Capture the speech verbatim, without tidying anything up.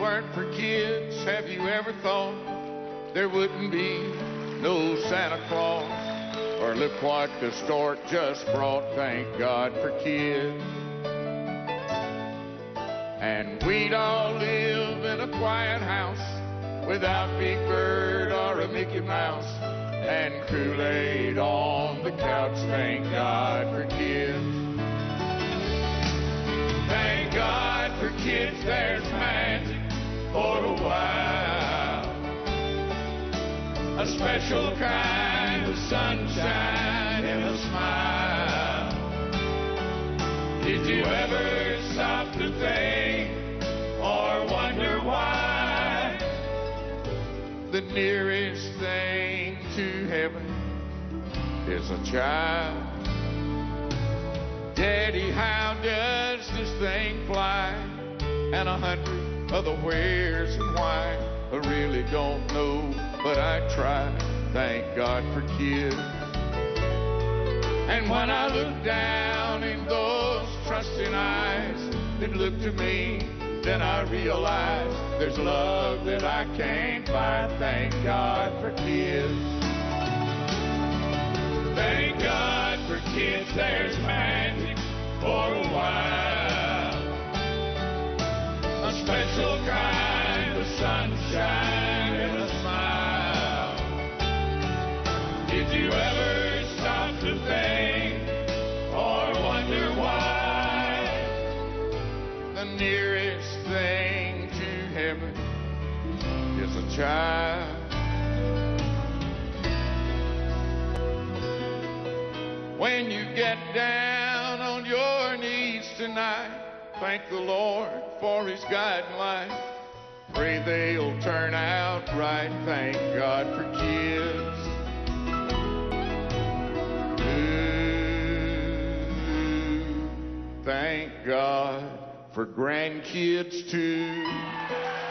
weren't for kids, have you ever thought there wouldn't be no Santa Claus? Or look what the stork just brought, thank God for kids. And we'd all live in a quiet house without Big Bird or a Mickey Mouse, and Kool-Aid on the couch, thank God for kids. Thank God for kids, there's magic for a while. A special kind of sunshine and a smile. Did you ever stop to think or wonder why the nearest thing to heaven is a child? Daddy, how does this thing fly? And a hundred other wheres and why, I really don't know, but I try. Thank God for kids. And when I look down in those trusting eyes that look to me, then I realize there's love that I can't buy. Thank God for kids. Thank God for kids, there's magic for a while. A special kind of sunshine and a smile. Did you ever stop to think or wonder why the nearest thing to heaven is a child? When you get down on your knees tonight, thank the Lord for his guiding light. Pray they'll turn out right. Thank God for kids. Ooh, thank God for grandkids too.